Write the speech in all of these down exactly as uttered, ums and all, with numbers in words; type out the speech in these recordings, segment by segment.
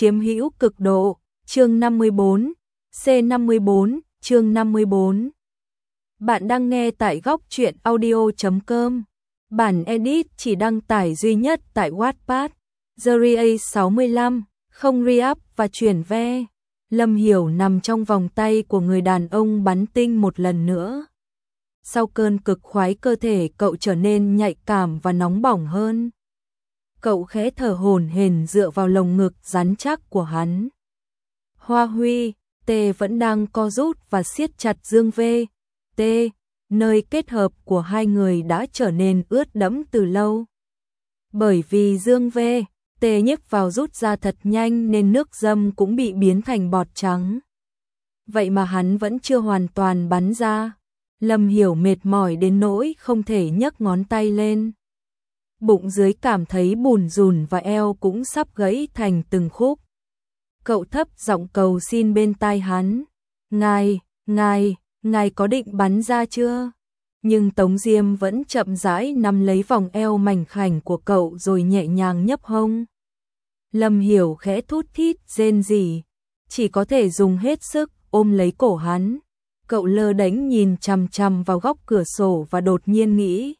chiếm hữu cực độ, chương năm mươi bốn, C năm mươi bốn, chương năm mươi bốn. Bạn đang nghe tại góc truyện audio chấm com. Bản edit chỉ đăng tải duy nhất tại Wattpad. Series sáu mươi lăm, không re-up và chuyển ve. Lâm Hiểu nằm trong vòng tay của người đàn ông bắn tinh một lần nữa. Sau cơn cực khoái, cơ thể cậu trở nên nhạy cảm và nóng bỏng hơn. Cậu khẽ thở hổn hển dựa vào lồng ngực rắn chắc của hắn. Hoa Huy, T vẫn đang co rút và siết chặt Dương V. T, nơi kết hợp của hai người đã trở nên ướt đẫm từ lâu. Bởi vì Dương V. T nhấc vào rút ra thật nhanh nên nước dâm cũng bị biến thành bọt trắng. Vậy mà hắn vẫn chưa hoàn toàn bắn ra. Lâm Hiểu mệt mỏi đến nỗi không thể nhấc ngón tay lên. Bụng dưới cảm thấy bùn rùn và eo cũng sắp gãy thành từng khúc. Cậu thấp giọng cầu xin bên tai hắn. Ngài, ngài, ngài có định bắn ra chưa? Nhưng Tống Diêm vẫn chậm rãi nắm lấy vòng eo mảnh khảnh của cậu rồi nhẹ nhàng nhấp hông. Lâm Hiểu khẽ thút thít rên rỉ, chỉ có thể dùng hết sức ôm lấy cổ hắn. Cậu lơ đễnh nhìn chằm chằm vào góc cửa sổ và đột nhiên nghĩ.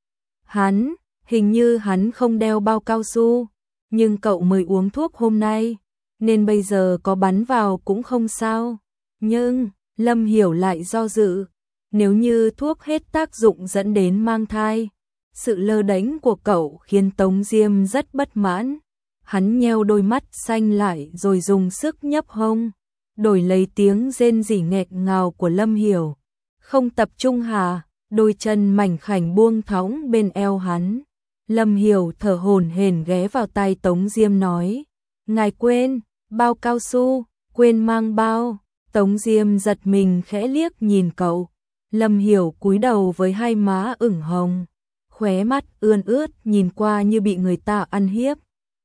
Hắn, hình như hắn không đeo bao cao su, nhưng cậu mới uống thuốc hôm nay, nên bây giờ có bắn vào cũng không sao. Nhưng, Lâm Hiểu lại do dự, nếu như thuốc hết tác dụng dẫn đến mang thai. Sự lơ đễnh của cậu khiến Tống Diêm rất bất mãn. Hắn nheo đôi mắt xanh lại rồi dùng sức nhấp hông, đổi lấy tiếng rên rỉ nghẹt ngào của Lâm Hiểu. Không tập trung hả? Đôi chân mảnh khảnh buông thõng bên eo hắn. Lâm Hiểu thở hổn hển ghé vào tai Tống Diêm nói. Ngài quên, bao cao su, quên mang bao. Tống Diêm giật mình khẽ liếc nhìn cậu. Lâm Hiểu cúi đầu với hai má ửng hồng, khóe mắt ươn ướt nhìn qua như bị người ta ăn hiếp.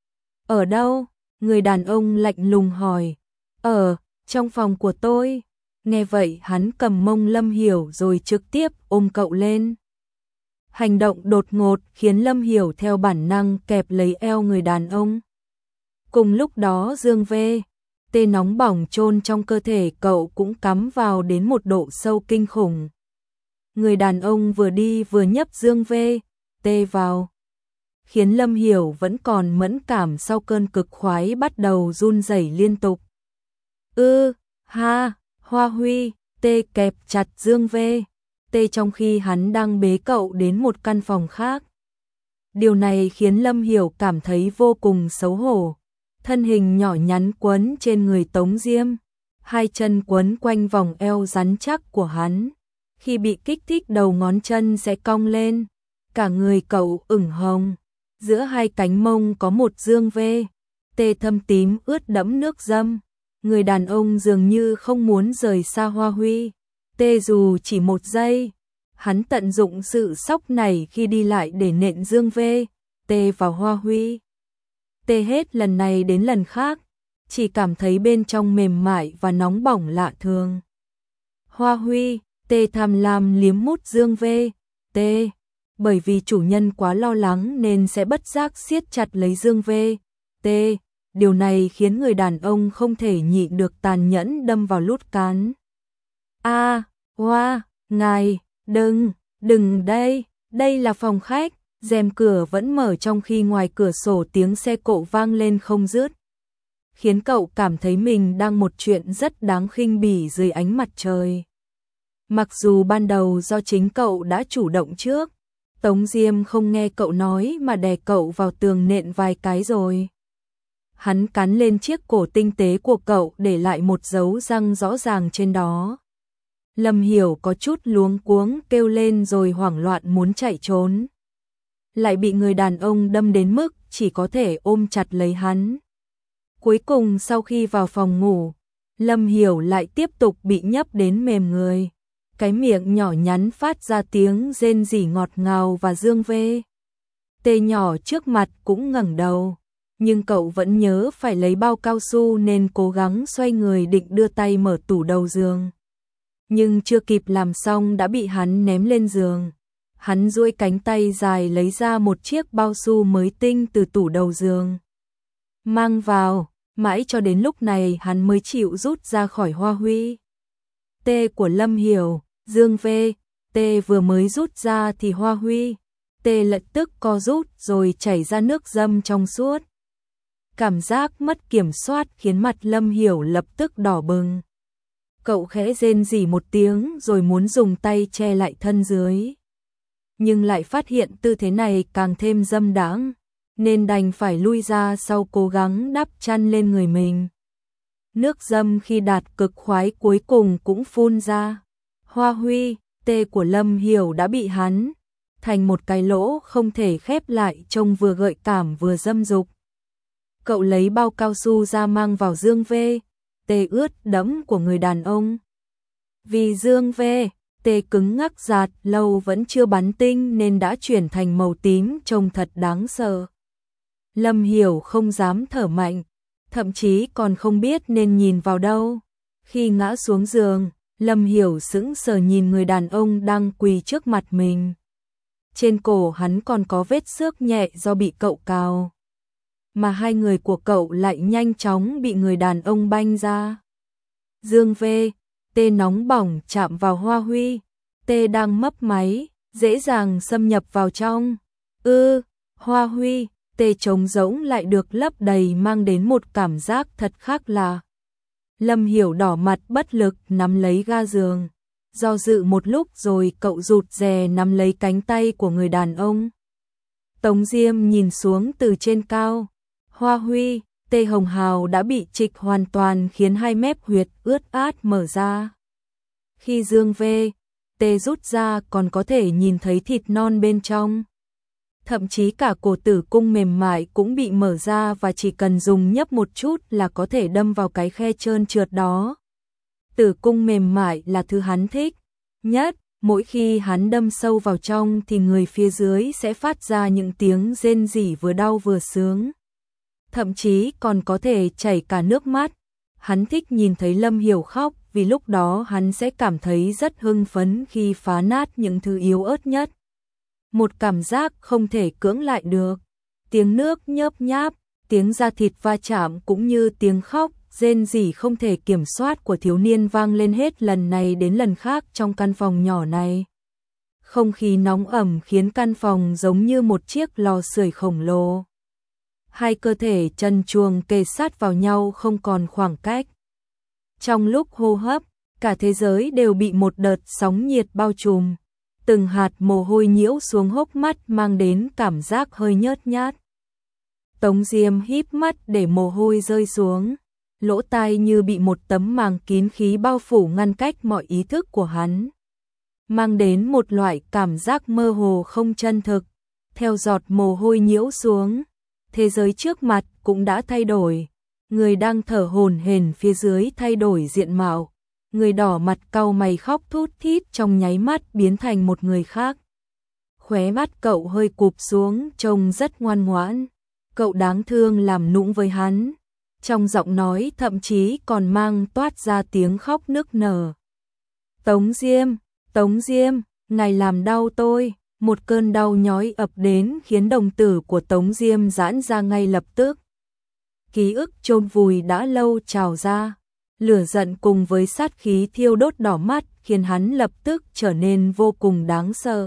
Ở đâu? Người đàn ông lạnh lùng hỏi. Ở, trong phòng của tôi. Nghe vậy hắn cầm mông Lâm Hiểu rồi trực tiếp ôm cậu lên. Hành động đột ngột khiến Lâm Hiểu theo bản năng kẹp lấy eo người đàn ông. Cùng lúc đó Dương V. T nóng bỏng chôn trong cơ thể cậu cũng cắm vào đến một độ sâu kinh khủng. Người đàn ông vừa đi vừa nhấp Dương V. T vào, khiến Lâm Hiểu vẫn còn mẫn cảm sau cơn cực khoái bắt đầu run rẩy liên tục. Ư, ha, Hoa Huy, T kẹp chặt Dương V. T trong khi hắn đang bế cậu đến một căn phòng khác. Điều này khiến Lâm Hiểu cảm thấy vô cùng xấu hổ. Thân hình nhỏ nhắn quấn trên người Tống Diêm, hai chân quấn quanh vòng eo rắn chắc của hắn. Khi bị kích thích đầu ngón chân sẽ cong lên, cả người cậu ửng hồng. Giữa hai cánh mông có một Dương V. T thâm tím ướt đẫm nước dâm. Người đàn ông dường như không muốn rời xa Hoa Huy. T dù chỉ một giây. Hắn tận dụng sự sốc này khi đi lại để nện Dương V. T vào Hoa Huy. T hết lần này đến lần khác, chỉ cảm thấy bên trong mềm mại và nóng bỏng lạ thường. Hoa Huy, T tham lam liếm mút Dương V. T. Bởi vì chủ nhân quá lo lắng nên sẽ bất giác siết chặt lấy Dương V. T. Điều này khiến người đàn ông không thể nhịn được tàn nhẫn đâm vào lút cán. A, Hoa, ngài, đừng, đừng đây, đây là phòng khách. Rèm cửa vẫn mở trong khi ngoài cửa sổ tiếng xe cộ vang lên không dứt. Khiến cậu cảm thấy mình đang một chuyện rất đáng khinh bỉ dưới ánh mặt trời. Mặc dù ban đầu do chính cậu đã chủ động trước, Tống Diêm không nghe cậu nói mà đè cậu vào tường nện vài cái rồi. Hắn cắn lên chiếc cổ tinh tế của cậu để lại một dấu răng rõ ràng trên đó. Lâm Hiểu có chút luống cuống kêu lên rồi hoảng loạn muốn chạy trốn. Lại bị người đàn ông đâm đến mức chỉ có thể ôm chặt lấy hắn. Cuối cùng sau khi vào phòng ngủ, Lâm Hiểu lại tiếp tục bị nhấp đến mềm người. Cái miệng nhỏ nhắn phát ra tiếng rên rỉ ngọt ngào và Dương V. T nhỏ trước mặt cũng ngẩng đầu. Nhưng cậu vẫn nhớ phải lấy bao cao su nên cố gắng xoay người định đưa tay mở tủ đầu giường. Nhưng chưa kịp làm xong đã bị hắn ném lên giường. Hắn duỗi cánh tay dài lấy ra một chiếc bao su mới tinh từ tủ đầu giường. Mang vào, Mãi cho đến lúc này hắn mới chịu rút ra khỏi Hoa Huy. T của Lâm Hiểu, Dương V, T vừa mới rút ra thì Hoa Huy, T lập tức co rút rồi chảy ra nước dâm trong suốt. Cảm giác mất kiểm soát khiến mặt Lâm Hiểu lập tức đỏ bừng. Cậu khẽ rên rỉ một tiếng rồi muốn dùng tay che lại thân dưới. Nhưng lại phát hiện tư thế này càng thêm dâm đãng, nên đành phải lui ra sau cố gắng đắp chăn lên người mình. Nước dâm khi đạt cực khoái cuối cùng cũng phun ra. Hoa Huy, T của Lâm Hiểu đã bị hắn thành một cái lỗ không thể khép lại, trông vừa gợi cảm vừa dâm dục. Cậu lấy bao cao su ra mang vào Dương V, T ướt đẫm của người đàn ông. Vì Dương V, T cứng ngắc giạt lâu vẫn chưa bắn tinh nên đã chuyển thành màu tím, trông thật đáng sợ. Lâm Hiểu không dám thở mạnh, thậm chí còn không biết nên nhìn vào đâu. Khi ngã xuống giường, Lâm Hiểu sững sờ nhìn người đàn ông đang quỳ trước mặt mình. Trên cổ hắn còn có vết xước nhẹ do bị cậu cào. Mà hai người của cậu lại nhanh chóng bị người đàn ông banh ra. Dương V, T nóng bỏng chạm vào Hoa Huy, T đang mấp máy, dễ dàng xâm nhập vào trong. Ư, Hoa Huy, T trống rỗng lại được lấp đầy mang đến một cảm giác thật khác lạ. Lâm Hiểu đỏ mặt bất lực nắm lấy ga giường. Do dự một lúc rồi cậu rụt rè nắm lấy cánh tay của người đàn ông. Tống Diêm nhìn xuống từ trên cao. Hoa Huy, T hồng hào đã bị trịch hoàn toàn khiến hai mép huyệt ướt át mở ra. Khi Dương V, T rút ra còn có thể nhìn thấy thịt non bên trong. Thậm chí cả cổ tử cung mềm mại cũng bị mở ra và chỉ cần dùng nhấp một chút là có thể đâm vào cái khe trơn trượt đó. Tử cung mềm mại là thứ hắn thích nhất, mỗi khi hắn đâm sâu vào trong thì người phía dưới sẽ phát ra những tiếng rên rỉ vừa đau vừa sướng. Thậm chí còn có thể chảy cả nước mắt. Hắn thích nhìn thấy Lâm Hiểu khóc vì lúc đó hắn sẽ cảm thấy rất hưng phấn khi phá nát những thứ yếu ớt nhất. Một cảm giác không thể cưỡng lại được. Tiếng nước nhớp nháp, tiếng da thịt va chạm cũng như tiếng khóc, rên rỉ không thể kiểm soát của thiếu niên vang lên hết lần này đến lần khác trong căn phòng nhỏ này. Không khí nóng ẩm khiến căn phòng giống như một chiếc lò sưởi khổng lồ. Hai cơ thể trần truồng kề sát vào nhau không còn khoảng cách. Trong lúc hô hấp, cả thế giới đều bị một đợt sóng nhiệt bao trùm. Từng hạt mồ hôi nhiễu xuống hốc mắt mang đến cảm giác hơi nhớt nhát. Tống Diêm híp mắt để mồ hôi rơi xuống. Lỗ tai như bị một tấm màng kín khí bao phủ ngăn cách mọi ý thức của hắn. Mang đến một loại cảm giác mơ hồ không chân thực. Theo giọt mồ hôi nhiễu xuống, thế giới trước mặt cũng đã thay đổi. Người đang thở hổn hển phía dưới thay đổi diện mạo. Người đỏ mặt cau mày khóc thút thít trong nháy mắt biến thành một người khác. Khóe mắt cậu hơi cụp xuống trông rất ngoan ngoãn. Cậu đáng thương làm nũng với hắn. Trong giọng nói thậm chí còn mang toát ra tiếng khóc nức nở. Tống Diêm, Tống Diêm, ngài làm đau tôi. Một cơn đau nhói ập đến khiến đồng tử của Tống Diêm giãn ra ngay lập tức. Ký ức chôn vùi đã lâu trào ra. Lửa giận cùng với sát khí thiêu đốt đỏ mắt khiến hắn lập tức trở nên vô cùng đáng sợ.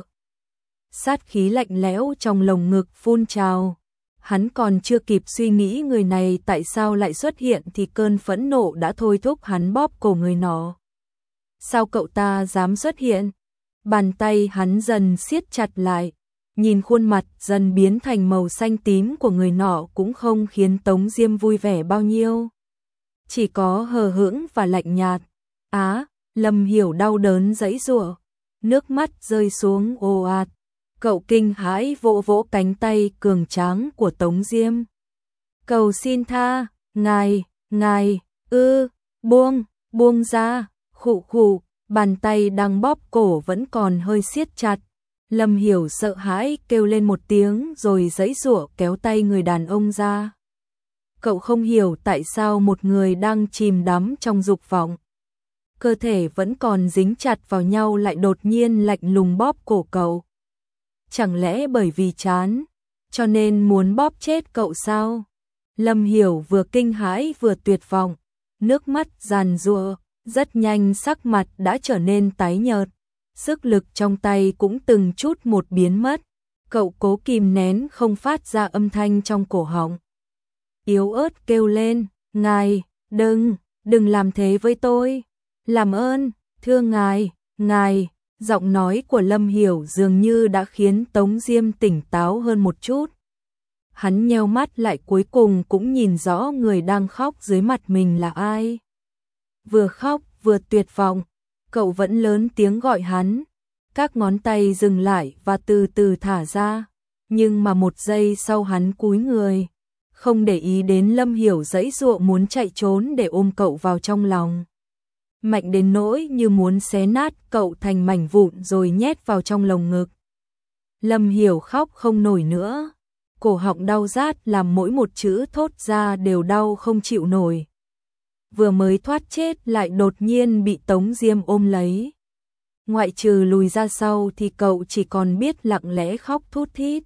Sát khí lạnh lẽo trong lồng ngực phun trào. Hắn còn chưa kịp suy nghĩ người này tại sao lại xuất hiện thì cơn phẫn nộ đã thôi thúc hắn bóp cổ người nọ. Sao cậu ta dám xuất hiện? Bàn tay hắn dần siết chặt lại. Nhìn khuôn mặt dần biến thành màu xanh tím của người nọ cũng không khiến Tống Diêm vui vẻ bao nhiêu. Chỉ có hờ hững và lạnh nhạt. Á, Lâm Hiểu đau đớn giãy giụa, nước mắt rơi xuống ồ ạt. Cậu kinh hãi vỗ vỗ cánh tay cường tráng của Tống Diêm. Cầu xin tha, ngài, ngài, ư, buông, buông ra, khụ khụ, bàn tay đang bóp cổ vẫn còn hơi siết chặt. Lâm Hiểu sợ hãi kêu lên một tiếng rồi giãy giụa kéo tay người đàn ông ra. Cậu không hiểu tại sao một người đang chìm đắm trong dục vọng, cơ thể vẫn còn dính chặt vào nhau lại đột nhiên lạnh lùng bóp cổ cậu. Chẳng lẽ bởi vì chán, cho nên muốn bóp chết cậu sao? Lâm Hiểu vừa kinh hãi vừa tuyệt vọng, nước mắt giàn giụa, rất nhanh sắc mặt đã trở nên tái nhợt, sức lực trong tay cũng từng chút một biến mất. Cậu cố kìm nén không phát ra âm thanh trong cổ họng. Yếu ớt kêu lên, "Ngài, đừng, đừng làm thế với tôi. Làm ơn, thưa ngài, ngài." Giọng nói của Lâm Hiểu dường như đã khiến Tống Diêm tỉnh táo hơn một chút. Hắn nheo mắt lại cuối cùng cũng nhìn rõ người đang khóc dưới mặt mình là ai. Vừa khóc vừa tuyệt vọng, cậu vẫn lớn tiếng gọi hắn. Các ngón tay dừng lại và từ từ thả ra, nhưng mà một giây sau hắn cúi người, không để ý đến Lâm Hiểu giãy giụa muốn chạy trốn để ôm cậu vào trong lòng. Mạnh đến nỗi như muốn xé nát cậu thành mảnh vụn rồi nhét vào trong lồng ngực. Lâm Hiểu khóc không nổi nữa, cổ họng đau rát làm mỗi một chữ thốt ra đều đau không chịu nổi. Vừa mới thoát chết lại đột nhiên bị Tống Diêm ôm lấy. Ngoại trừ lùi ra sau thì cậu chỉ còn biết lặng lẽ khóc thút thít.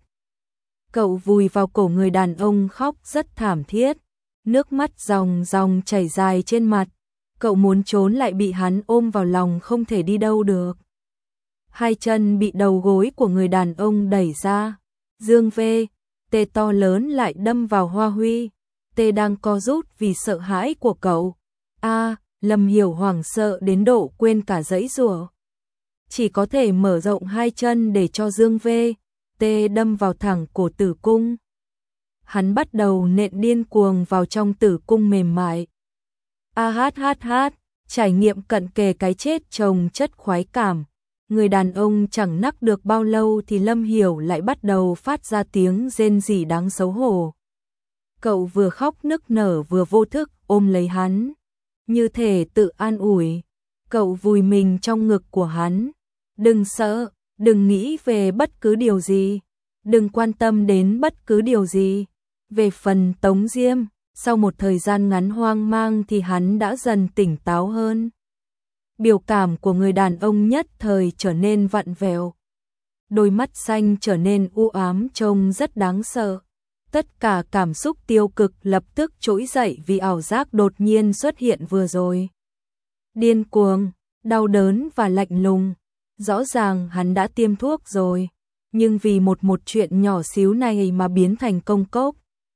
Cậu vùi vào cổ người đàn ông khóc rất thảm thiết, nước mắt ròng ròng chảy dài trên mặt. Cậu muốn trốn lại bị hắn ôm vào lòng không thể đi đâu được. Hai chân bị đầu gối của người đàn ông đẩy ra. Dương V, tê to lớn lại đâm vào Hoa Huy. Tê đang co rút vì sợ hãi của cậu. A, Lâm Hiểu hoảng sợ đến độ quên cả giãy giụa. Chỉ có thể mở rộng hai chân để cho Dương V, Tê đâm vào thẳng cổ tử cung. Hắn bắt đầu nện điên cuồng vào trong tử cung mềm mại. A hát hát hát, trải nghiệm cận kề cái chết chồng chất khoái cảm. Người đàn ông chẳng nắc được bao lâu thì Lâm Hiểu lại bắt đầu phát ra tiếng rên rỉ đáng xấu hổ. Cậu vừa khóc nức nở vừa vô thức ôm lấy hắn, như thể tự an ủi. Cậu vùi mình trong ngực của hắn. Đừng sợ, đừng nghĩ về bất cứ điều gì, đừng quan tâm đến bất cứ điều gì. Về phần Tống Diêm, sau một thời gian ngắn hoang mang thì hắn đã dần tỉnh táo hơn. Biểu cảm của người đàn ông nhất thời trở nên vặn vẹo. Đôi mắt xanh trở nên u ám trông rất đáng sợ. Tất cả cảm xúc tiêu cực lập tức trỗi dậy vì ảo giác đột nhiên xuất hiện vừa rồi. Điên cuồng, đau đớn và lạnh lùng. Rõ ràng hắn đã tiêm thuốc rồi, nhưng vì một một chuyện nhỏ xíu này mà biến thành công cốc.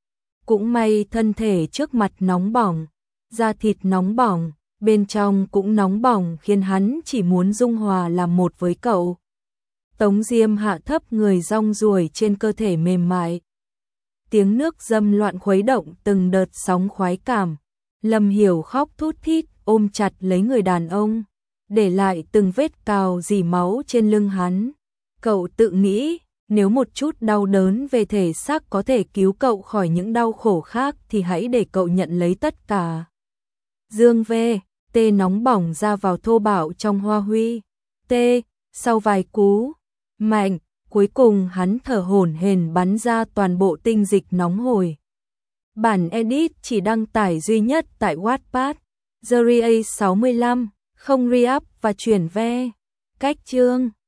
Cũng may thân thể trước mặt nóng bỏng, da thịt nóng bỏng, bên trong cũng nóng bỏng khiến hắn chỉ muốn dung hòa làm một với cậu. Tống Diêm hạ thấp người rong ruổi trên cơ thể mềm mại. Tiếng nước dâm loạn khuấy động từng đợt sóng khoái cảm. Lâm Hiểu khóc thút thít ôm chặt lấy người đàn ông, để lại từng vết cào rỉ máu trên lưng hắn. Cậu tự nghĩ, nếu một chút đau đớn về thể xác có thể cứu cậu khỏi những đau khổ khác thì hãy để cậu nhận lấy tất cả. Dương V, Tê nóng bỏng ra vào thô bạo trong Hoa Huy. Tê, sau vài cú mạnh, cuối cùng hắn thở hổn hển bắn ra toàn bộ tinh dịch nóng hổi. Bản edit chỉ đăng tải duy nhất tại Wattpad. Series sáu mươi lăm, không re-up và chuyển ve. Cách chương